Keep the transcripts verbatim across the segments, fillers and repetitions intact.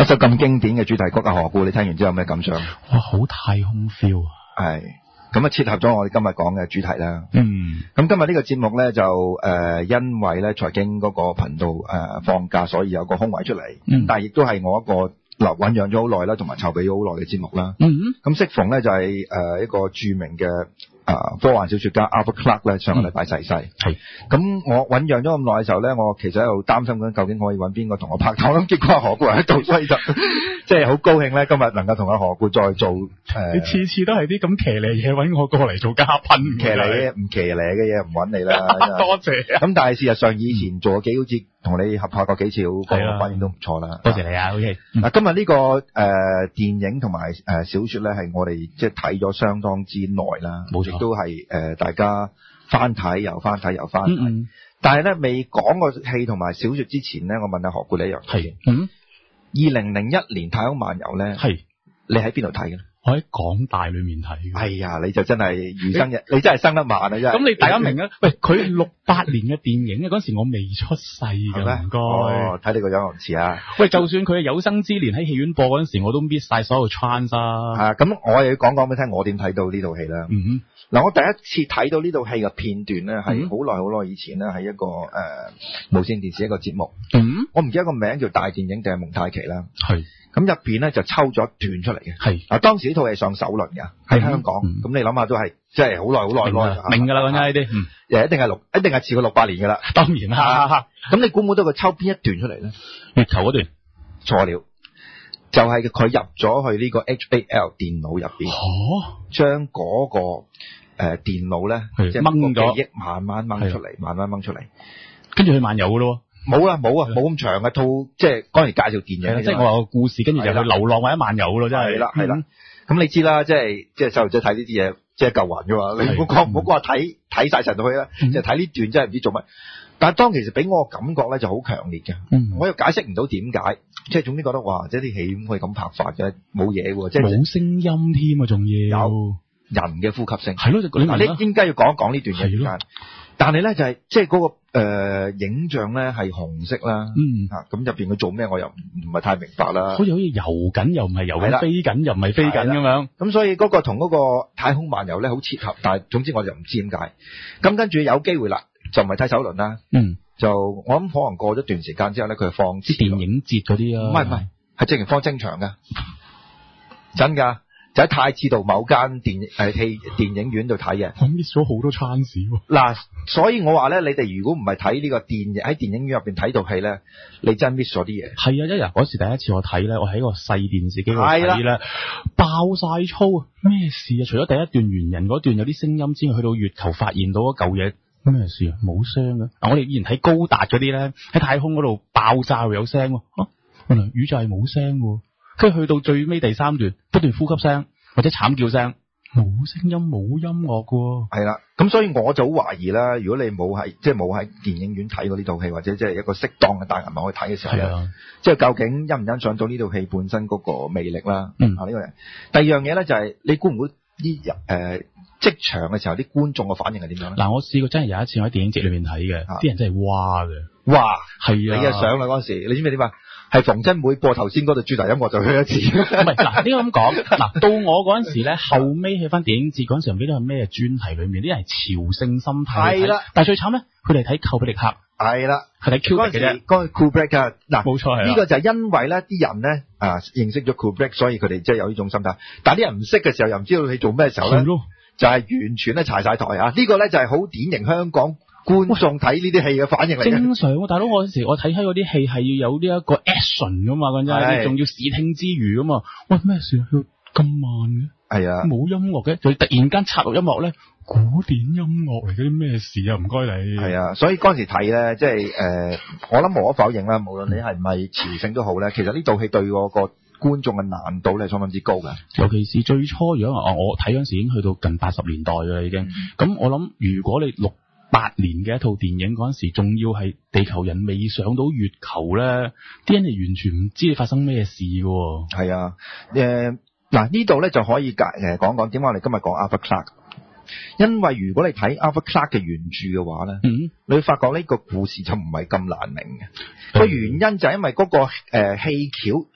一首咁經典嘅主題曲啊，何故你聽完之後有咩感想？ 哇，好太空 feel 啊！ 係咁啊，切合咗我哋今日講嘅主題啦。 嗯， 咁今日呢個節目咧就誒、呃，因為咧財經嗰個頻道誒、呃、放假，所以有個空位出嚟。 嗯， 但係亦都係我一個嗱醞釀咗好耐啦，同埋籌備咗好耐嘅節目啦。 嗯， 咁適逢咧就係、是、誒、呃、一個著名嘅。啊，科幻小說家 Arthur Clarke 咧上個禮拜逝世，係咁我醞釀咗咁耐嘅時候咧，我其實喺度擔心緊究竟可以揾邊個同我拍檔，咁結果何故喺度，所以就即係好高興咧，今日能夠同阿何故再做誒。 你次次都係啲咁騎呢嘢揾我過嚟做嘉賓， 唔騎呢唔騎呢嘅嘢唔揾你啦。 多謝。咁但係事實上以前做過幾好似同你合拍過幾次，個反應都唔錯啦。 多謝你啊 ，OK。 嗱，今日呢、這個誒、呃、電影同埋誒小說咧，係我哋即係睇咗相當之耐啦，冇錯，亦都係誒、呃、大家翻睇又翻睇又翻睇。嗯嗯，但係咧未講過戲同埋小說之前咧，我問下何故你一樣嘢。嗯，二零零一年太空漫遊咧，係你喺邊度睇嘅？ 我喺港大裏面睇嘅。哎呀，你就真係餘生日，你真係生得慢啊！真係。咁你大家明啊？喂，佢六八年嘅電影啊，嗰時我未出世㗎，唔該。 哦，睇你個樣唔似啊。 喂，就算佢係有生之年喺戲院播嗰陣時，我都 miss 晒所有 chance 啊。 係啊，咁我又要講講俾你聽，我點睇到呢套戲啦。嗯哼。嗱，我第一次睇到呢套戲嘅片段咧，係好耐好耐以前咧，係一個誒、呃、無線電視一個節目。嗯。我唔記得個名叫大電影定係蒙太奇啦。係。咁入邊咧就抽咗一段出嚟嘅，係嗱當時呢套戲上首輪嘅喺香港，咁、嗯、你諗下都係即係好耐好耐耐， 明㗎啦講緊呢啲， 誒一定係六一定係遲過六八年㗎啦， 當然啦。咁你估唔估到佢抽邊一段出嚟咧？ 月球嗰段錯了，就係、是、佢入咗去呢個 H A L 電腦入邊，哦，將嗰、那個誒、呃、電腦咧即係掹咗記憶慢慢掹出嚟，慢慢掹出嚟， 跟住去漫遊㗎咯。 冇啊冇啊冇咁長嘅套，即係嗰陣時介紹電影， 即係我話個故事，跟住就去流浪或者漫遊咯，真係。係啦係啦，咁你知啦，即係即係細路仔睇呢啲嘢，即係嚿雲㗎嘛。你唔好講唔好講話睇睇曬成套戲啦，即係睇呢段真係唔知做乜。但係當其實俾我感覺咧就好強烈嘅、嗯，我又解釋唔到點解，即係總之覺得哇，即係啲戲可以咁拍法嘅，冇嘢喎，即係冇聲音添啊，仲要有人嘅呼吸聲。 係咯，你你應該要講一講呢段嘢。但係咧就係即係嗰個誒、呃、影像咧係紅色啦，嗯吓咁入邊佢做咩我又唔係太明白啦， 好似好似游緊又唔係游緊，飛緊又唔係飛緊咁樣， 咁所以嗰個同嗰個太空漫遊咧好切合，但係總之我就唔知點解。咁跟住有機會啦，就唔係睇首輪啦，嗯，就我諗可能過咗段時間之後咧，佢放啲電影節嗰啲啊， 唔係唔係，係直情放正場噶，真噶。就喺太子道某間電誒戲電影院度睇嘅， 我 miss 咗好多 chance 喎。 嗱，所以我話咧，你哋如果唔係睇呢個電影喺電影院入邊睇套戲咧，你真 miss 咗啲嘢。 係啊，一日嗰時第一次我睇咧，我喺個細電視機度睇咧，爆晒粗啊！咩事啊？除咗第一段猿人嗰段有啲聲音之外，去到月球發現到嗰嚿嘢，咩事啊？冇聲嘅。嗱，我哋以前睇高達嗰啲咧，喺太空嗰度爆炸會有聲喎。啊，原來宇宙係冇聲喎。跟住去到最尾第三段，不斷呼吸聲或者慘叫聲，冇聲音冇音樂喎。 係啦，咁所以我就好懷疑啦。如果你冇喺即係冇喺電影院睇過呢套戲，或者即係一個適當嘅大銀幕去睇嘅時候咧，即係究竟欣唔欣賞到呢套戲本身嗰個魅力啦？嗯，啊呢個人。第二樣嘢咧就係、是、你估唔估啲人誒即場嘅時候啲觀眾嘅反應係點樣咧？ 嗱，我試過真係有一次我喺電影節裏面睇嘅，啲、啊、人真係哇嘅， 哇係啊！ 你嘅相啦嗰陣時，你知唔知點啊？係逢真每播頭先嗰度主題音樂就去一次。唔係嗱，點解咁講？嗱，到我嗰陣時咧，後尾去翻電影節嗰陣時，唔記得係咩專題裏面，啲人係朝聖心態。係啦，但係最慘咧，佢哋睇寇比力克。係啦，係睇 Kubrick 嘅啫。嗰個 Kubrick 啊，嗱，冇錯係。呢個就係因為咧，啲人咧啊認識咗 Kubrick，所以佢哋即係有呢種心態。但係啲人唔識嘅時候，又唔知道你做咩時候咧，就係完全咧柴晒台啊！呢個咧就係好典型香港觀眾睇呢啲戲嘅反應嚟嘅。 正常喎，大佬，我嗰時我睇開嗰啲戲係要有呢一個 action 噶嘛，講真，仲要視聽之餘噶嘛。喂，咩事啊？咁慢嘅？係啊，冇音樂嘅，就突然間插入音樂咧，古典音樂嚟嘅，啲咩事啊？唔該你。係啊，所以嗰陣時睇咧，即係誒，我諗無可否認啦，無論你係咪朝聖都好咧，其實呢套戲對我個觀眾嘅難度咧，係相當之高嘅。尤其是最初，如果我我睇嗰陣時已經去到近八十年代㗎啦，已經。咁、嗯、我諗，如果你六八年嘅一套電影嗰陣時，仲要係地球人未上到月球咧，啲人係完全唔知你發生咩事喎。係啊，誒嗱呢度咧就可以解誒講講點解我哋今日講 Arthur Clarke。因為如果你睇 Arthur Clarke 嘅原著嘅話咧，嗯，你會發覺呢個故事就唔係咁難明嘅。個、嗯、原因就係因為嗰、那個誒戲橋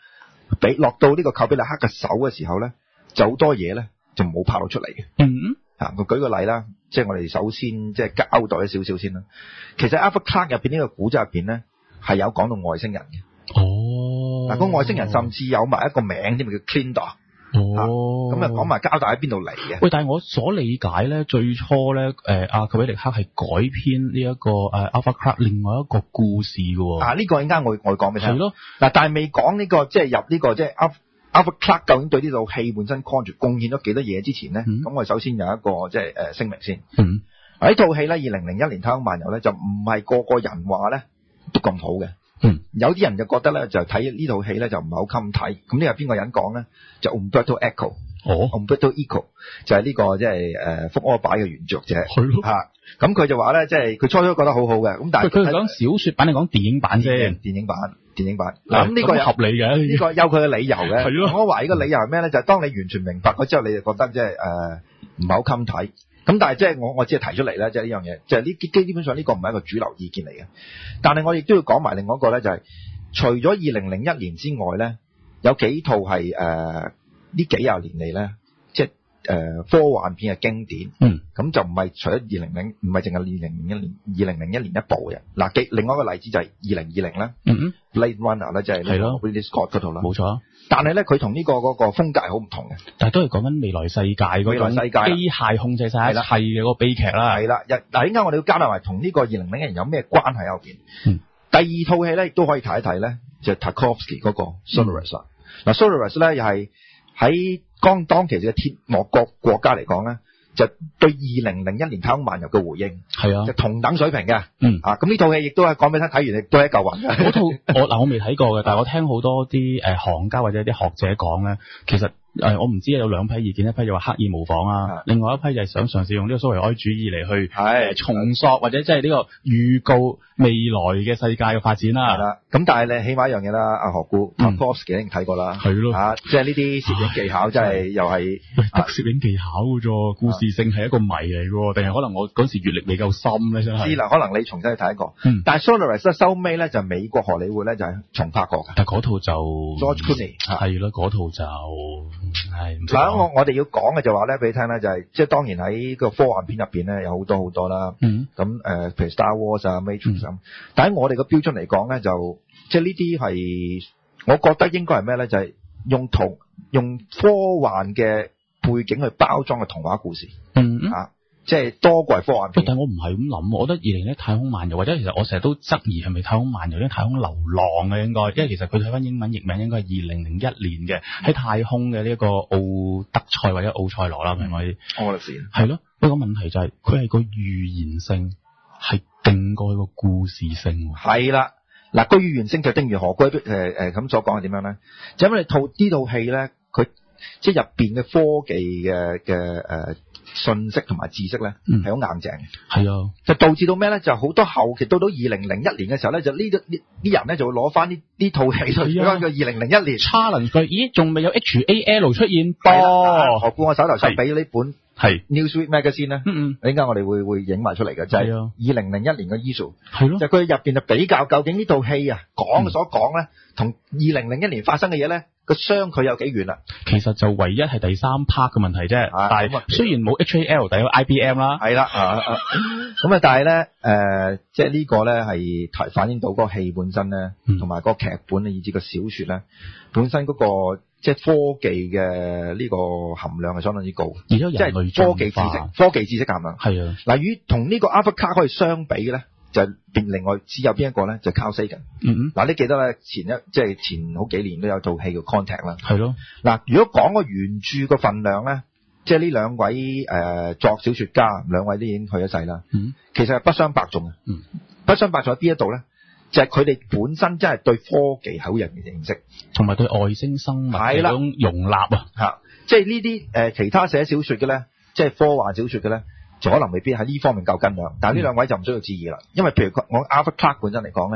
俾落到呢個寇比力克嘅手嘅時候咧，就好多嘢咧就冇拍到出嚟嘅。 嗯， 啊，我舉個例啦，即係我哋首先即係交代咗少少先啦。其實 Arthur Clarke 入邊呢個古仔入邊咧係有講到外星人嘅。 哦， 嗱，個外星人甚至有埋一個名添，叫 Clindor。哦，咁啊講埋交代喺邊度嚟嘅？ 喂，但係我所理解咧，最初咧，誒阿寇比力克係改編呢一個誒 Arthur Clarke 另外一個故事嘅喎。 啊，呢、這個陣間我我會講俾你聽。 係咯， 嗱，但係未講呢個即係入呢、這個即係 Arthur Clarke 究竟對呢套戲本身 contribute 貢獻咗幾多嘢之前咧，咁、嗯、我首先有一個即係誒聲明先。嗯，喺套戲咧，二零零一年太空漫遊咧就唔係個個人話咧都咁好嘅。嗯，有啲人就覺得咧，就睇呢套戲咧就唔係好襟睇。咁呢個邊個人講咧？就 Umberto Eco。哦 ，Umberto Eco 就係呢、這個即係誒福柯擺嘅原作者。係咯。嚇、啊，咁佢就話咧，即係佢初初覺得好好嘅。咁但係佢係講小說版定講電影版啫？ 電影版，電影版。嗱，咁呢個合理嘅，呢、這個有佢嘅理由嘅。係咯。我懷疑個理由係咩咧？就係、是、當你完全明白咗之後，你就覺得即係誒唔係好襟睇。咁但係即係我我只係提出嚟咧，即係呢樣嘢，即係呢基本上呢個唔係一個主流意見嚟嘅。但係我亦都要講埋另外一個咧，就係、是、除咗二零零一年之外咧，有幾套係誒呢幾廿年嚟咧，即係誒科幻片嘅經典。嗯。咁就唔係除咗二零零唔係淨係二零零一年二零零一年一部嘅。嗱，幾另外一個例子就係二零二零啦。嗯 Blade Runner 咧，即係呢個 Ridley Scott 嗰套啦。冇錯。但係咧，佢同呢個嗰個風格係好唔同嘅。但係都係講緊未來世界嗰種未來世界機械控制晒一切嘅嗰個悲劇啦。係啦，嗱，點解我哋要交代埋同呢個二零零一年有咩關係喺後邊？嗯。第二套戲咧，亦都可以睇一睇咧，就係 Tarkovsky 嗰個 Solaris 啦。嗱 Solaris 咧又係喺當當其時嘅鐵幕國國家嚟講咧，就對二零零一年太空漫遊嘅回應係啊，就同等水平嘅。嗯。啊，咁呢套戲亦都係講俾你聽，睇完亦都係一嚿雲嘅。嗰套我嗱我未睇過嘅，但係我聽好多啲誒行家或者啲學者講咧，其實。誒、呃，我唔知有兩批意見，一批就話刻意模仿啊，另外一批就係想嘗試用呢個蘇維埃主義嚟去係、呃、重塑或者即係呢個預告未來嘅世界嘅發展啦。係啦，咁但係你起碼一樣嘢啦，阿何故 Tarkovsky 已經睇過啦，係咯，啊，即係呢啲攝影技巧真係又係得攝影技巧嘅啫，故事性係一個謎嚟嘅，定係可能我嗰時閱歷未夠深咧，真係。知啦，可能你重新去睇過，嗯、但係 Solaris 收尾咧就美國荷里活咧就係重拍過嘅，但係嗰套就 George Clooney 係咯，嗰套就。係嗱，我我哋要講嘅就話咧，俾你聽咧，就係、是、即係當然喺個科幻片入邊咧，有好多好多啦。嗯。咁誒、呃，譬如 Star Wars 啊、Matrix 咁、嗯，但喺我哋個標準嚟講咧，就即係呢啲係，我覺得應該係咩咧？就係、是、用童用科幻嘅背景去包裝嘅童話故事。嗯。啊，即係多過係科幻片。但係我唔係咁諗，我覺得二零零一太空漫遊，或者其實我成日都質疑係咪太空漫遊，因為太空流浪嘅應該，因為其實佢睇翻英文譯名應該係二零零一年嘅喺、嗯、太空嘅呢一個奧德賽或者奧賽羅啦，係咪？奧德賽係咯，不過問題就係佢係個預言性係勁過佢個故事性。係啦，嗱個預言性就正如何歸誒誒咁所講係點樣咧？就因為你套呢套戲咧，佢即係入邊嘅科技嘅嘅誒。信息同埋知識咧，係好硬淨嘅。係啊，就導致到咩咧？就好多後期到到二零零一年嘅時候咧，就呢啲啲人咧就會攞翻呢呢套戲去講個二零零一年 challenge 佢，咦，仲未有 H A L 出現噃？何故我手頭上俾呢本係 Newsweek Magazine 咧？嗯嗯，陣間我哋會會影埋出嚟嘅，就係二零零一年嘅 issue。係咯，就佢入邊就比較究竟呢套戲啊講嘅所講咧，同二零零一年發生嘅嘢咧。個相距有幾遠啦？其實就唯一係第三 part 嘅問題啫、啊。但係雖然冇 H A L，但有 I B M 啦。係啦，咁啊，啊但係咧，誒、呃，即係呢個咧係提反映到嗰個戲本身咧，同、嗯、埋個劇本以至個小說咧，本身嗰、那個即係科技嘅呢個含量係相當之高。而家即係科技知識，科技知識含量係啊。嗱，與同呢個 Arthur Clarke可以相比咧。就變另外只有邊一個咧？就 Carl Sagan。嗯嗱，你記得咧？前一即係前好幾年都有套戲叫 Contact 啦。係咯。嗱，如果講個原著個份量咧，即係呢兩位誒、呃、作小說家，兩位都已經去咗世啦。嗯。其實係不相伯仲嘅。嗯。不相伯仲喺邊一度咧？就係佢哋本身真係對科技好人嘅認識，同埋對外星生物嗰種容納啊。嚇！即係呢啲誒其他寫小說嘅咧，即係科幻小說嘅咧。就可能未必喺呢方面夠斤兩，但係呢兩位就唔需要置疑啦。因為譬如我 Arthur Clarke 本身嚟講咧，係啊，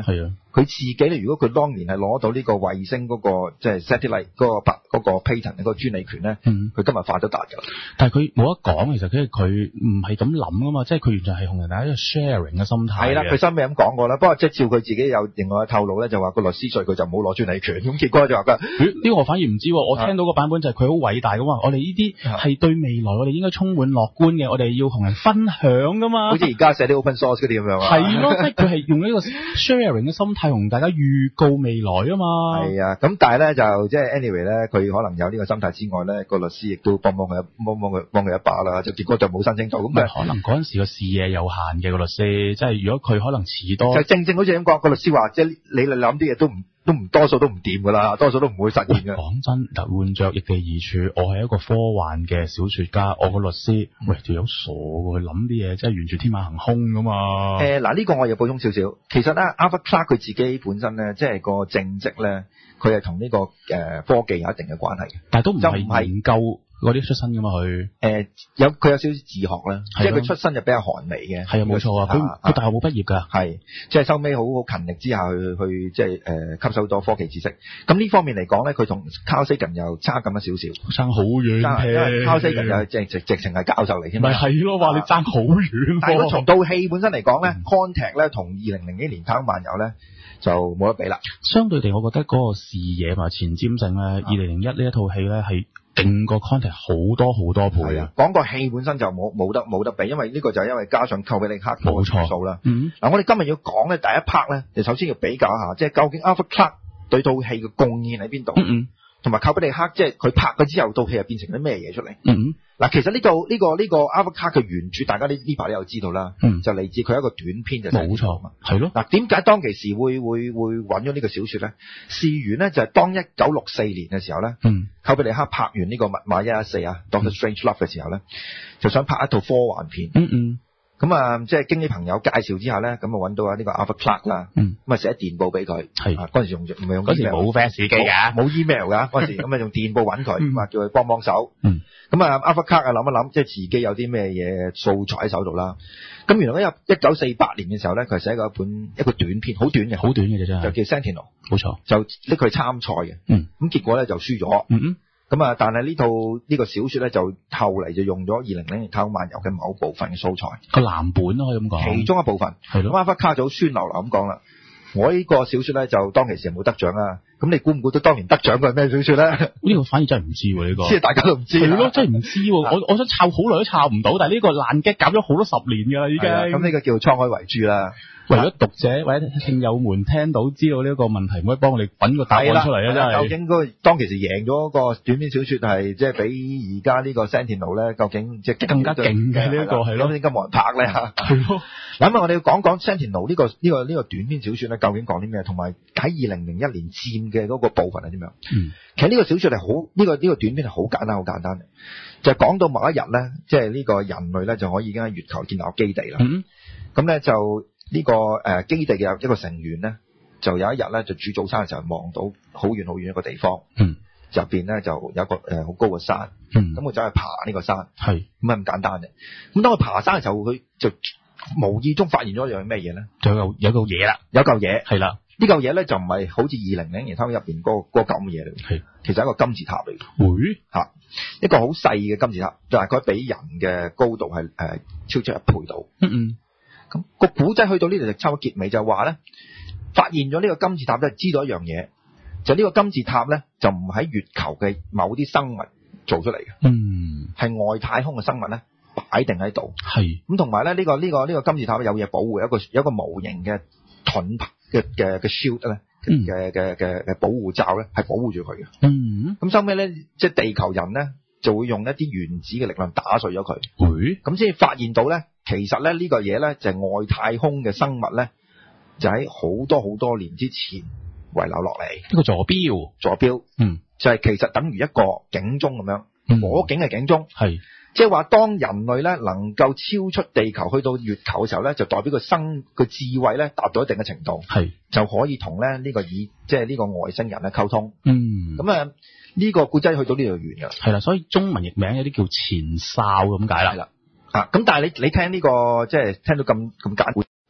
佢自己咧，如果佢當年係攞到呢個衛星嗰、那個即係、就是、satellite 嗰個白嗰個 patent 嗰個專利權咧，佢、嗯、今日發咗達㗎。 但係佢冇得講，其實佢佢唔係咁諗啊嘛，即係佢完全係同人哋一個 sharing 嘅心態。係啦，佢收尾咁講過啦。不過即係照佢自己有另外嘅透露咧，就話個律師稅佢就冇攞專利權，咁結果就話㗎。呢、這個我反而唔知，我聽到個版本就係佢好偉大㗎嘛。我哋呢啲係對未來我哋應該充滿樂觀嘅，我哋要同人分享㗎嘛。好似而家寫啲 open source 嗰啲咁樣啊。係咯，即係佢係用呢個 sharing 嘅心態同大家預告未來啊嘛。係啊，咁但係咧就即係 anyway 咧，佢可能有呢個心態之外咧，個律師亦都幫幫佢幫幫佢幫佢一把啦，就結果就冇申請到。咁咪可能嗰陣時個視野有限嘅個律師，即係如果佢可能遲多，就正正好似咁講，個律師話即係你嚟諗啲嘢都唔都唔多數都唔掂噶啦，多數都唔會實現嘅。講真，嗱換着易地而處，我係一個科幻嘅小說家，我個律師喂條友傻喎，佢諗啲嘢真係完全天馬行空噶嘛。誒嗱呢個我要補充少少，其實咧 Arthur Clarke 佢自己本身咧，即係個正職咧，佢係同呢個誒、呃、科技有一定嘅關係嘅，但係都唔係研究嗰啲出身噶嘛佢。誒、呃、有佢有少少自學啦，即係佢出身就比較寒微嘅。係啊冇錯啊，佢佢大學冇畢業㗎。係即係收尾好好勤力之下去去即係誒吸收多科技知識。咁呢方面嚟講咧，佢同 Carl Sagan 又差咁一少少，差好遠。因為 Carl Sagan 又即係直直情係教授嚟添。咪係咯，話你爭好遠。但係從套戲本身嚟講咧、嗯、，Contact 咧同二零零幾年太空漫遊咧就冇得比啦。相對地，我覺得嗰個視野同埋前瞻性咧，二零零一呢一套戲咧係勁過 Contact 好多好多倍啊！講個戲本身就冇冇得冇得比，因為呢個就係因為加上寇比力克嗰個元素啦。嗯，嗱、啊，我哋今日要講咧第一 part 咧，就首先要比較一下，即係究竟 Arthur Clarke 對套戲嘅貢獻喺邊度？嗯嗯，同埋寇比力克即係佢拍咗之後，套戲又變成咗咩嘢出嚟？嗯嗯，嗱、啊，其實呢、這個呢、這個呢、這個 Arthur Clarke 嘅原著，大家呢呢排都有知道啦。嗯，就嚟自佢一個短篇就冇錯嘛，係咯。嗱，點解當其時會會會揾咗呢個小說咧？事緣咧就係、是、當一九六四年嘅時候咧。嗯。寇比力克拍完呢個密碼一一四啊 Doctor Strange Love 嘅時候咧，就想拍一套科幻片。嗯嗯。咁啊，即係經啲朋友介紹之下咧，咁啊揾到啊呢個 Arthur Clarke 啦。嗯。咁啊寫電報俾佢。係。嗰陣時用唔係用嗰時冇 fax 機㗎，冇 email 㗎嗰時，咁啊用電報揾佢，咁啊叫佢幫幫手。嗯。咁啊 Arthur Clarke 啊諗一諗，即係自己有啲咩嘢素材喺手度啦。咁原來咧一九四八年嘅時候咧，佢寫過一本一個短片，好短嘅，好短嘅啫真係，就叫 Sentinel。冇錯。就拎佢參賽嘅。嗯。咁結果咧就輸咗。嗯嗯。咁啊，但係呢套呢、呢個小說咧，就後嚟就用咗二零零年太空漫遊嘅某部分嘅素材，個藍本咯，可以咁講，其中一部分係咯。Arthur Clarke就好酸溜溜咁講啦，我呢個小說咧就當其時冇得獎啊，咁你估唔估到當年得獎嘅係咩小說咧？呢個反而真係唔知喎，呢、呢個即係大家都唔知係咯，真係唔知喎。我我想抄好耐都抄唔到，但係呢個爛 gag 搞咗好多十年㗎啦，已經。咁呢個叫滄海遺珠啦。為咗讀者或者聽友們聽到知道呢個問題，唔可以幫我哋揾個答案出嚟啊！真係究竟嗰當其時贏咗個短篇小說係即係比而家呢個 Sentinel 咧，究竟即係更加勁嘅呢一個係咯？點解冇人拍咧嚇？係咯。嗱咁啊，我哋要講講 Sentinel 呢個呢個呢個短篇小說咧，究竟講啲咩？同埋喺二零零一年佔嘅嗰個部分係點樣？嗯，其實呢個小說係好呢個呢個短篇係好簡單好簡單嘅，就係講到某一日咧，即係呢個人類咧就可以已經喺月球建立基地啦。嗯，咁咧就。呢、這個誒、呃、基地嘅一個成員咧，就有一日咧就煮早餐嘅時候望到好遠好遠一個地方，嗯，入邊咧就有一個誒好、呃、高嘅山，嗯，咁佢走去爬呢個山，係咁啊咁簡單嘅。咁當佢爬山嘅時候，佢就無意中發現咗一樣咩嘢咧？就有有嚿嘢啦，有嚿嘢係啦。呢嚿嘢咧就唔係好似二零零年偷入邊嗰個嗰咁嘅嘢嚟，係其實係一個金字塔嚟嘅，會嚇一個好細嘅金字塔，大概比人嘅高度係誒、呃、超出一倍度，嗯嗯。咁、那個古仔去到呢度就差唔多結尾，就話咧發現咗呢個金字塔咧，知道一樣嘢，就呢個金字塔咧就唔喺月球嘅某啲生物做出嚟嘅，嗯，係外太空嘅生物咧擺定喺度，係咁同埋咧呢個呢、這個呢、這個金字塔有嘢保護，有一個有一個模型嘅盾牌嘅嘅嘅 shield 咧嘅嘅嘅嘅保護罩咧係保護住佢嘅，嗯，咁收尾咧即係地球人咧就會用一啲原子嘅力量打碎咗佢，會咁先發現到咧。其實咧呢個嘢咧就係外太空嘅生物咧，就喺好多好多年之前遺留落嚟。呢個座標，座標，嗯，就係其實等於一個警鐘咁樣，火警嘅警鐘，係，即係話當人類咧能夠超出地球去到月球嘅時候咧，就代表個生個智慧咧達到一定嘅程度，係，就可以同咧呢個以即係呢個外星人咧溝通，嗯，咁啊呢個古仔去到呢度完㗎，係啦，所以中文譯名有啲叫前哨咁解啦，係啦。啊，咁但係你你聽呢、這個即係聽到咁咁簡單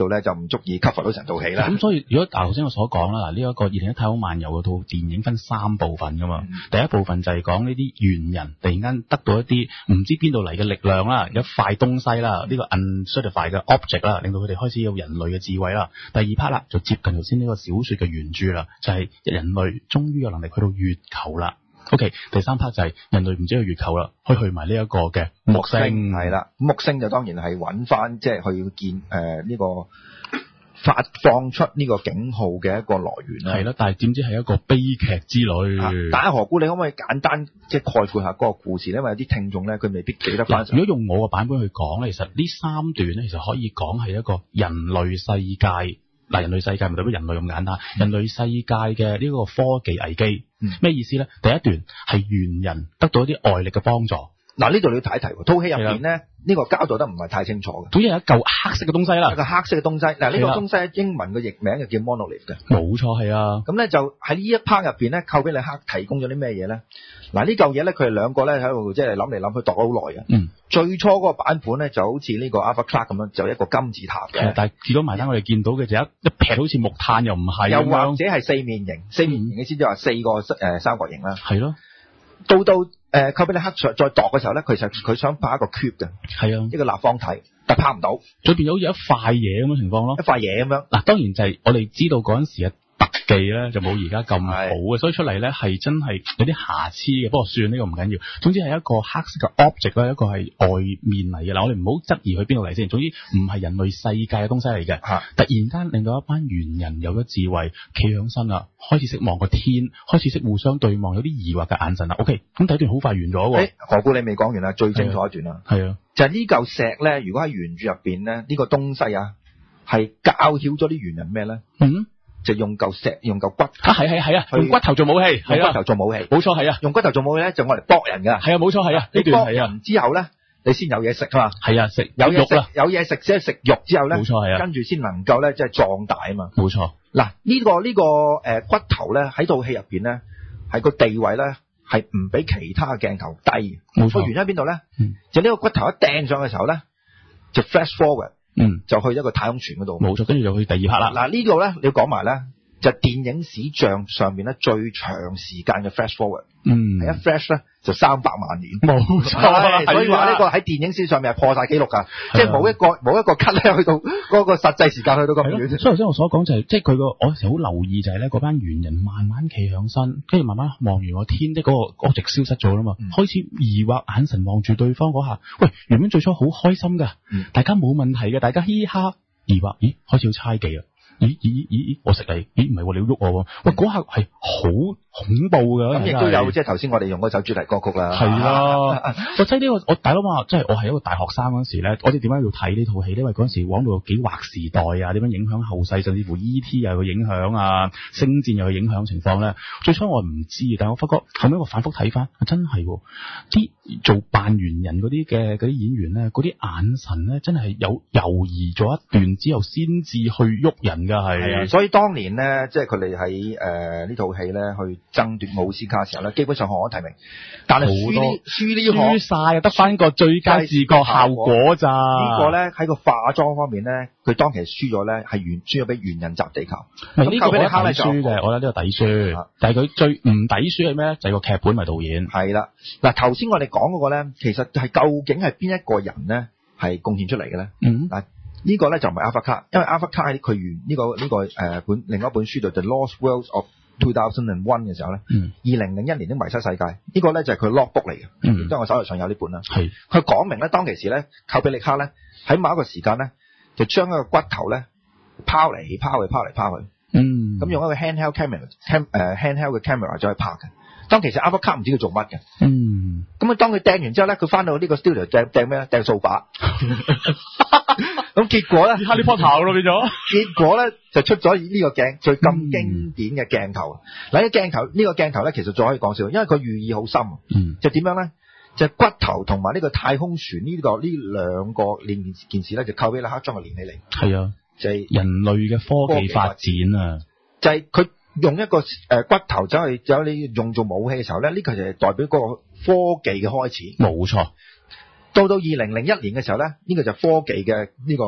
度咧就唔足以 cover 到成套戲啦。 咁所以如果頭先我所講啦，嗱、這、呢、個、一個二零一太空漫遊嗰套電影分三部分噶嘛、嗯，第一部分就係講呢啲猿人突然間得到一啲唔知邊度嚟嘅力量啦，有一塊東西啦，呢、這個 uncertified 嘅 object 啦，令到佢哋開始有人類嘅智慧啦。第二 part 啦就接近頭先呢個小說嘅原著啦，就係、是、人類終於有能力去到月球啦。OK， 第三 part 就係人類唔止去月球啦，可以去埋呢一個嘅木星。 係啦，木星就當然係揾翻，即係去見誒呢、呃這個發放出呢個警號嘅一個來源啦。 係啦，但係點知係一個悲劇之旅。 啊、大家何故你可唔可以簡單即係概括下嗰個故事咧？因為有啲聽眾咧佢未必記得翻。 如果用我嘅版本去講咧，其實呢三段咧，其實可以講係一個人類世界。嗱，人類世界唔代表人類咁簡單，人類世界嘅呢個科技危機，咩、嗯、意思咧？第一段係猿人得到一啲外力嘅幫助。嗱，呢度你要睇一睇，套戲入邊咧，呢、這個交代得唔係太清楚嘅。總之有一嚿黑色嘅東西啦，一個黑色嘅東西。嗱，呢個東西英文嘅譯名就叫 monolith 嘅。冇錯，係啊。咁咧就喺呢一 part 入邊咧，寇比力克提供咗啲咩嘢咧？嗱，呢嚿嘢咧，佢哋兩個咧喺度即係諗嚟諗去度咗好耐嘅。嗯。最初嗰個版本咧就好似呢個 Arthur Clarke 咁樣，就一個金字塔嘅。但係至多埋單，我哋見到嘅就一一劈好似木炭又唔係，又或者係四面形，四面形嘅先至話四個誒三角形啦。係咯。到到誒寇比力克再再度嘅時候咧，其實佢想拍一個 cube 嘅，係啊，一個立方體，但拍唔到，最變咗好似一塊嘢咁嘅情況咯，一塊嘢咁樣。嗱，當然就係我哋知道嗰陣時嘅特技咧，就冇而家咁好嘅，所以出嚟咧係真係有啲瑕疵嘅。不過算呢、呢個唔緊要，總之係一個黑色嘅 object 啦，一個係外面嚟嘅。嗱，我哋唔好質疑佢邊度嚟先，總之唔係人類世界嘅東西嚟嘅。突然間令到一班猿人有咗智慧，企響身啦，開始識望個天，開始識互相對望，有啲疑惑嘅眼神啦。OK， 咁第一段好快完咗喎。誒，何故你未講完啊？最精彩一段啦。係啊，就係、是、呢嚿石咧，如果喺原著入邊咧，呢、呢個東西啊，係教曉咗啲猿人咩咧？嗯。就用嚿石，用嚿骨啊，係係係啊，用骨頭做武器，用骨頭做武器，冇錯係啊，用骨頭做武器咧就我嚟搏人噶，係啊，冇錯係啊，呢段係啊，之後咧你先有嘢食啊嘛，係啊，食有嘢食，有嘢食即係食肉之後咧，冇錯係啊，跟住先能夠咧即係壯大啊嘛，冇錯。嗱呢個呢個誒骨頭咧喺套戲入邊咧係個地位咧係唔比其他嘅鏡頭低嘅，冇錯。個原因喺邊度咧？就呢個骨頭一掟上嘅時候咧就 flash forward。嗯，就去一個太空船嗰度，冇錯，跟住就去第二 part 啦。嗱呢度咧，你要講埋咧，就係電影史上上面咧最長時間嘅 flash forward。嗯，係一 flash 咧就三百萬年，冇錯。所以話呢個喺電影史上面係破晒紀錄噶，即係冇一個冇一個 cut 咧去到嗰個實際時間去到咁遠。所以頭先我所講就係、是，即係佢個我成日好留意就係咧，嗰班猿人慢慢企響身，跟住慢慢望完個天，即係嗰個嗰直消失咗啦嘛，嗯、開始疑惑眼神望住對方嗰下，喂，原本最初好開心噶、嗯，大家冇問題嘅，大家嘻哈疑惑，咦，開始要猜忌啊！咦咦咦咦，我食你，咦唔係喎，你要喐我喎，喂嗰下係好恐怖噶，咁亦都有即係頭先我哋用嗰首主題歌曲啦，係啦，我即係呢個我大佬話，即係我係一個大學生嗰時咧，我哋點解要睇呢套戲？因為嗰陣時講到幾劃時代啊，點樣影響後世，甚至乎 E T 又有影響啊，星戰又有影響情況咧。最初我唔知，但係我發覺後尾我反覆睇翻，真係啲做扮猿人嗰啲嘅嗰啲演員咧，嗰啲眼神咧，真係有猶豫咗一段之後先至去喐人。係，所以當年咧，即係佢哋喺誒呢套戲咧去爭奪奧斯卡嘅時候咧，基本上獲得提名，但係輸呢輸呢輸晒啊，得翻個最佳視覺效果咋？呢個咧喺個化妝方面咧，佢當其實輸咗咧，係完輸咗俾猿人襲地球。咁呢個我抵輸嘅，我覺得呢個抵輸。但係佢最唔抵輸係咩咧？就係個劇本咪導演。係啦，嗱頭先我哋講嗰個咧，其實係究竟係邊一個人咧係貢獻出嚟嘅咧？嗯，嗱。呢、這個咧就唔係 Arthur Clarke，因為 Arthur Clarke 喺佢原呢個呢、這個誒、呃、本另外一本書度就 The Lost World of two thousand one 嘅時候咧，二零零一年的迷失世界，呢、這個咧就係佢 logbook 嚟嘅，亦、嗯、都我手頭上有呢本啦。係佢講明咧，當其時咧，寇比力克咧喺某一個時間咧，就將一個骨頭咧拋嚟拋去拋嚟拋去，嗯，咁用一個 handheld camera cam 誒、uh, handheld 嘅 camera 再去拍嘅。當其實 Arthur Clarke 唔知佢做乜嘅，嗯，咁啊當佢掟完之後咧，佢翻到呢個 studio 掟掟咩咧？掟掃把。咁結果咧，哈利波特咯變咗。結果咧就出咗呢個鏡最咁經典嘅鏡頭。嗱、嗯，呢個鏡頭呢個鏡頭咧，其實再可以講笑，因為佢寓意好深。嗯，就點樣咧？就骨頭同埋呢個太空船呢、這個呢兩個連件事咧，就寇比力克將佢連起嚟。係啊，就係、是、人類嘅科技發展啊。就係、是、佢用一個誒、呃、骨頭走去走你用做武器嘅時候咧，呢、這個就係代表嗰個科技嘅開始。冇錯。到到二零零一年嘅時候咧，呢、這個就科技嘅呢個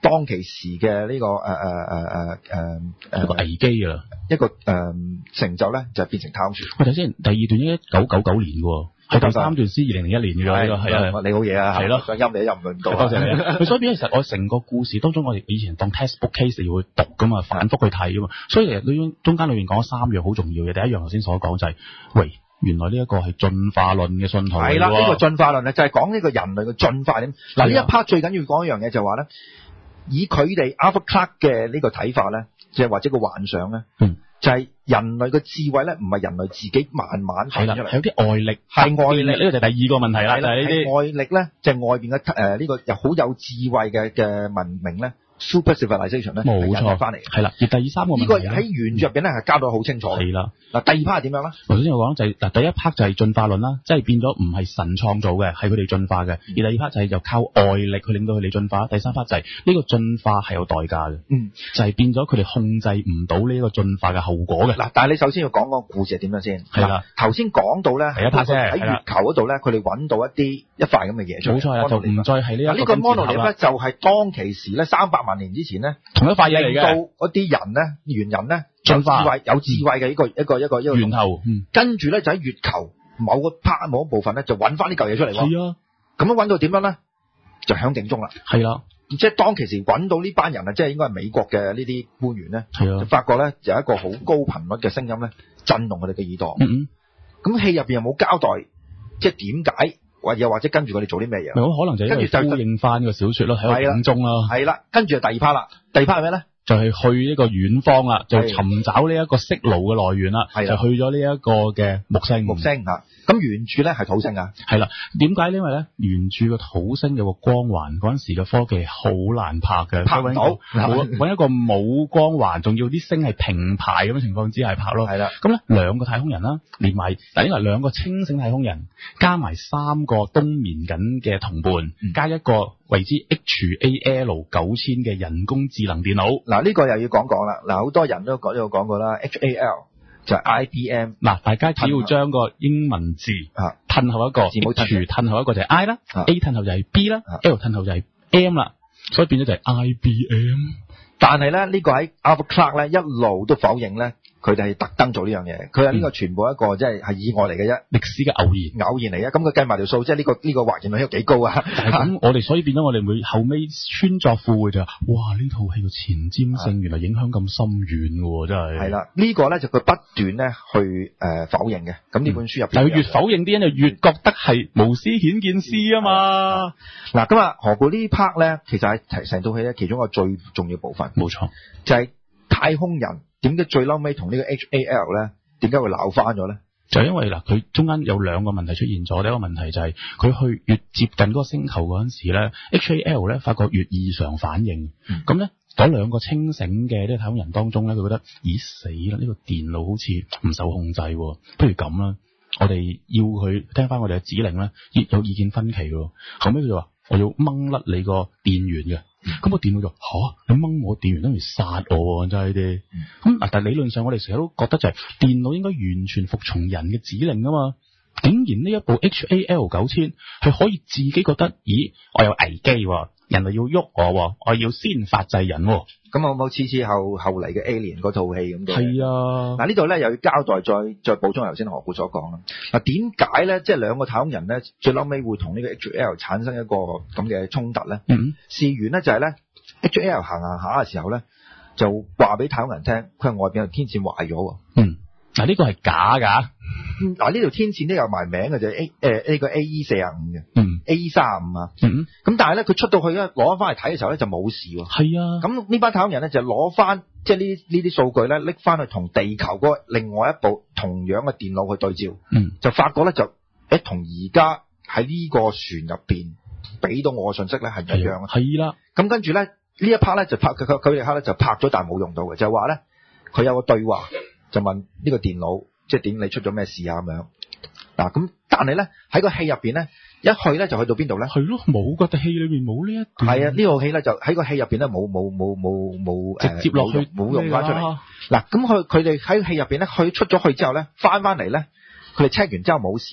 當其時嘅呢個誒誒誒誒誒一個危機啊， 一個誒、呃、成就咧就變成貪污。 喂，睇先，第二段一九九九年嘅，係第三段先二零零一年嘅呢個係啊， 你好嘢啊， 係咯， 想陰你又唔輪到， 多謝你啊。所以變其實我成個故事當中，我哋以前當 textbook case 要去讀噶嘛，反覆去睇噶嘛，所以其實呢中間裏面講咗三樣好重要嘅，第一樣頭先所講就係、是，喂。原來呢一個係進化論嘅信徒嚟喎。係啦，呢、這個進化論咧就係講呢個人類嘅進化點。嗱，呢一 part 最緊要講一樣嘢就係話咧，以佢哋 Arthur Clarke 嘅呢個睇法咧，即係或者個幻想咧，嗯，就係、是、人類嘅智慧咧，唔係人類自己慢慢係啦，係有啲外力，係外力。呢、這個就係第二個問題啦，就係呢啲外力咧，就係、是、外邊嘅誒呢個又好有智慧嘅嘅文明咧。Super civilization 咧，冇錯，翻嚟係啦。而第三個問題呢、這個喺原著入邊咧係交到好清楚。係啦，嗱，第二 part 係點樣咧？頭先我講就係、是、嗱，第一 part 就係進化論啦，即係變咗唔係神創造嘅，係佢哋進化嘅、嗯。而第二 part 就係又靠外力去令到佢哋進化。第三 part 就係、是、呢、這個進化係有代價嘅，嗯，就係、是、變咗佢哋控制唔到呢個進化嘅後果嘅。嗱，但係你首先要講個故事係點樣先？係啦，頭先講到咧，第一 part 喺月球嗰度咧，佢哋揾到一啲一塊咁嘅嘢出嚟。冇錯啦，就唔再係呢一個。呢、這個 monolith 咧就係當其時咧三百萬年之前咧。同一塊嘢嚟嘅，到嗰啲人咧，猿人咧，有智慧、有智慧嘅一個、嗯、一個一個一個源頭，嗯，跟住咧就喺月球某個 part 某一部分咧就揾翻呢嚿嘢出嚟喎，係啊，咁樣揾到點樣咧？就響警鐘啦，係啦，即係當其時揾到呢班人啊，即係應該係美國嘅呢啲官員咧，係啊，就發覺咧有一個好高頻率嘅聲音咧震動佢哋嘅耳朵，嗯嗯，咁戲入邊又冇交代，即係點解？或又或者跟住佢哋做啲咩嘢？咪可能就因為呼應翻個小說咯，喺個警鐘咯。係啦，跟住就第二 part 啦。第二 part 係咩咧？就係、是、去呢個遠方啦，就尋找呢一個色爐嘅來源啦。係就去咗呢一個嘅木星。木星嚇，咁原著咧係土星啊。係啦，點解？因為咧原著個土星有個光環，嗰陣時嘅科技好難拍嘅，拍唔到。揾一個冇光環，仲要啲星係平排咁嘅情況之下拍咯。係啦，咁咧兩個太空人啦，連埋嗱，因為兩個清醒太空人，加埋三個冬眠緊嘅同伴，嗯、加一個為之 H A L 九千嘅人工智能電腦。嗱，呢個又要講講啦。嗱，好多人都講咗講過啦。H A L 就係 I B M。嗱，大家只要將個英文字啊褪後一個字母，H 褪後一個就係 I 啦、啊、，A 褪後就係 B 啦、啊、，L 褪後就係 M 啦，所以變咗就係 I B M。但係咧，呢、這個喺 Arthur Clarke 咧一路都否認咧。佢哋係特登做呢樣嘢，佢係呢個全部一個即係係意外嚟嘅啫，歷史嘅偶然，偶然嚟嘅。咁佢計埋條數，即係呢個呢、呢個還原率有幾高啊！但係咁，我哋所以變咗我哋會後尾穿鑿附會就話，哇！呢套戲嘅前瞻性原來影響咁深遠喎，真係。係啦，呢個咧就佢不斷咧去誒、呃、否認嘅。咁呢本書入邊，但、嗯、係越否認啲人就越覺得係無私顯見私啊嘛。嗱，咁啊，何故呢 part 咧，其實係成套戲咧其中一個最重要部分。冇錯，就係、是、太空人。點解最嬲尾同呢個 H A L 咧？點解會鬧翻咗咧？就因為嗱，佢中間有兩個問題出現咗。第一個問題就係、是、佢去越接近嗰個星球嗰陣時咧 ，H A L 咧發覺越異常反應。咁咧嗰兩個清醒嘅呢個太空人當中咧，佢覺得咦死啦！呢、這個電腦好似唔受控制，不如咁啦，我哋要佢聽翻我哋嘅指令咧，有意見分歧喎。後尾佢就話：我要掹甩你個電源嘅。咁、嗯、個電腦就吓、啊，你掹我電源等於殺我，真係啲。咁嗱，但係理論上我哋成日都覺得就係電腦應該完全服從人嘅指令噶嘛。竟然呢一部 H A L 九千係可以自己覺得，咦，我有危機，人哋要喐我，我要先發制人。咁好唔好？次次後後嚟嘅 Alien 嗰套戲咁嘅。係啊。嗱呢度咧又要交代，再再補充頭先何故所講啦。嗱點解咧，即係兩個太空人咧，最嬲尾會同呢個 H A L 產生一個咁嘅衝突咧？嗯。事緣咧就係咧 ，H A L 行行下嘅時候咧，就話俾太空人聽，佢係外邊有天線壞咗。嗯。嗱呢個係假噶。嗱呢條天線都有埋名嘅就係 A 誒呢個 A E 四十五嘅。嗯。A E 三十五啊。嗯。咁但係咧，佢出到去咧，攞翻嚟睇嘅時候咧，就冇事喎。係啊。咁呢班太空人咧就攞翻即係呢呢啲數據咧，拎翻去同地球嗰另外一部同樣嘅電腦去對照。嗯。就發覺咧就誒同而家喺呢個船入邊俾到我嘅信息咧係一樣。係啦。咁跟住咧呢一 part 咧就拍佢佢佢哋刻咧就拍咗，但係冇用到嘅，就係話咧佢有個對話。就問呢個電腦，即係點你出咗咩事啊咁樣？嗱咁，但係咧喺個戲入邊咧，一去咧就去到邊度咧？係咯，冇個戲裏面冇呢一段。係啊，呢套戲咧就喺個戲入邊咧冇冇冇冇冇直接落去冇用翻出嚟。嗱、啊，咁佢佢哋喺戲入邊咧，佢出咗去之後咧，翻翻嚟咧，佢哋 check 完之後冇事咧，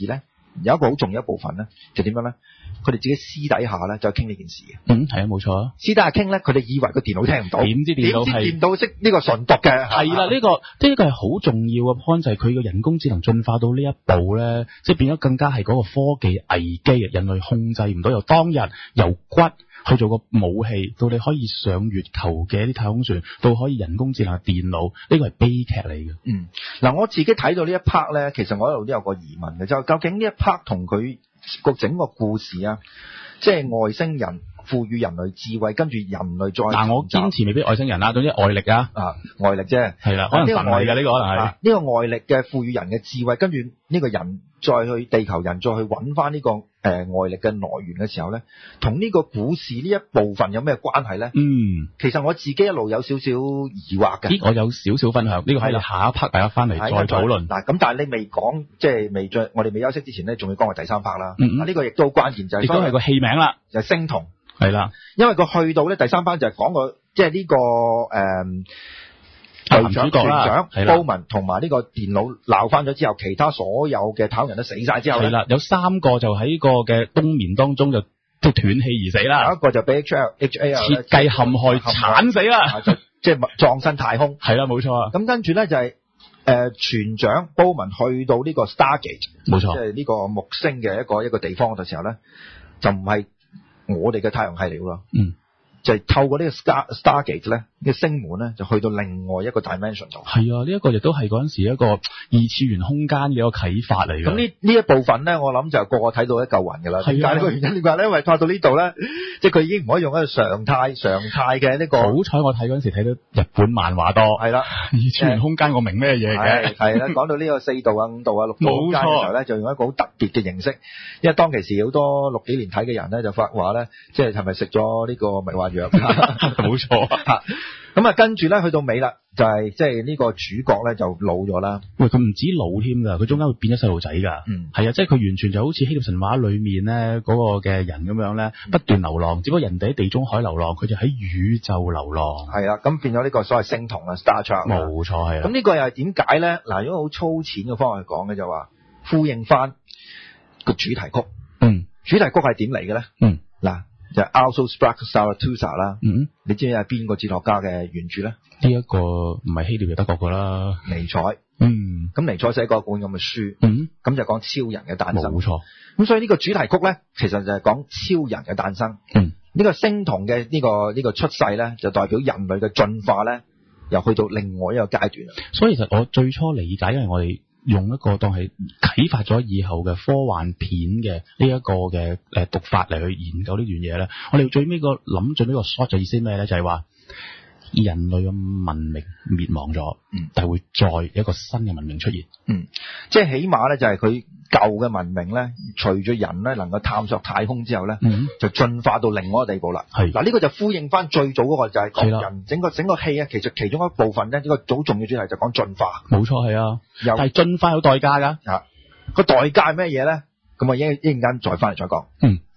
有一個好重要一部分咧，就點樣咧？佢哋自己私底下咧就傾呢件事嘅。 嗯，係啊，冇錯啊。 私底下傾咧，佢哋以為個電腦聽唔到， 點知電腦係點知電腦識呢個純讀嘅。 係啦，呢、這個即係呢個係好重要嘅 point，就係佢個人工智能進化到呢一步咧，即係變咗更加係嗰個科技危機啊！人類控制唔到，由當日由骨去做個武器，到你可以上月球嘅啲太空船，到可以人工智能嘅電腦，呢個係悲劇嚟嘅。 嗯，嗱，我自己睇到呢一 part 咧，其實我一路都有個疑問嘅，就究竟呢一 part 同佢個整個故事啊，即係外星人賦予人類智慧，跟住人類再嗱，我堅持未必外星人啦，總之外力啊， 啊外力啫， 係啦，可能神嚟嘅呢個可能係呢個外力嘅賦予人嘅智慧，跟住呢個人再去地球人再去揾翻呢個誒、呃、外力嘅來源嘅時候咧，同呢個故事呢一部分有咩關係咧？ 嗯， 其實我自己一路有少少疑惑嘅。 咦，我有少少分享，呢、這個係下一 part 大家翻嚟再討論。 嗱，咁但係你未講，即係未再我哋未休息之前咧，仲要講個第三 part 啦。 嗯， 呢、這個亦都好關鍵，就係亦都係個戲名啦， 就係、是、星童。 係啦， 因為佢去到咧第三班就係講個即係呢個誒隊長團長高文同埋呢個電腦鬧翻咗之後，其他所有嘅太空人都死晒之後， 係啦，有三個就喺個嘅冬眠當中就即係斷氣而死啦， 有一個就俾 H L H A L 設計陷害慘死啦， 即係葬身太空。 係啦，冇錯啊。 咁跟住咧就係誒船長高文去到呢個 Stargate， 冇錯， 即係呢個木星嘅一個一個地方嘅時候咧，就唔係我哋嘅太陽系嚟咯，嗯，就係、是、透過呢個 Star Stargate 咧，呢、這個星門咧，就去到另外一個 dimension 度。 係啊，呢、這、一個亦都係嗰陣時一個二次元空間嘅一個啟發嚟嘅。 咁呢呢一部分咧，我諗就個個睇到一嚿雲㗎啦。點解呢個原因？點解咧？因為拍到呢度咧，即係佢已經唔可以用一個常態常態嘅呢個。好彩我睇嗰陣時睇到日本漫畫多。係啦，二次元空間我明咩嘢嘅。係啦，講到呢個四度啊、五度啊、六度空間嘅時候咧，就用一個好特別嘅形式。因為當其時好多六幾年睇嘅人咧，就發話咧，即係係咪食咗呢個迷幻藥？冇錯啊。咁啊，跟住咧去到尾啦，就係即係呢個主角咧就老咗啦。喂，佢唔止老添噶，佢中間會變咗細路仔噶。嗯，係啊，即係佢完全就好似希臘神話裏面咧嗰個嘅人咁樣咧，不斷流浪。只不過人哋喺地中海流浪，佢就喺宇宙流浪。係啦，咁變咗呢個所謂星童啊 ，Star Trek。冇錯，係啊。咁呢個又係點解咧？嗱，如果好粗淺嘅方法去講嘅就話，呼應翻個主題曲。嗯，主題曲係點嚟嘅咧？嗯，嗱。就係 Also Sprach Zarathustra 啦，嗯，你知唔知係邊個哲學家嘅原著咧？呢、這、一個唔係希臘嘅德國噶啦，尼采，嗯，咁尼采寫過一本咁嘅書，嗯，咁就講超人嘅誕生，冇錯。咁所以呢個主題曲咧，其實就係講超人嘅誕生，嗯，呢、這個星童嘅呢個呢、這個出世咧，就代表人類嘅進化咧，又去到另外一個階段。所以其實我最初理解，因為我哋用一個當係啟發咗以後嘅科幻片嘅呢一個嘅誒讀法嚟去研究呢樣嘢咧，我哋最尾個諗最尾個 short 就意思咩咧？就係話人類嘅文明滅亡咗，嗯，但係會再一個新嘅文明出現，嗯，即係起碼咧就係佢舊嘅文明咧，隨住人咧能夠探索太空之後咧，嗯，就進化到另外一個地步啦。係嗱，呢個就呼應翻最早嗰個就係講人整個整個戲啊，其實其中一部分咧呢個好重要主題就講進化。冇錯，係啊，但係進化有代價噶，啊，個代價係咩嘢咧？咁我一一陣間再翻嚟再講。嗯。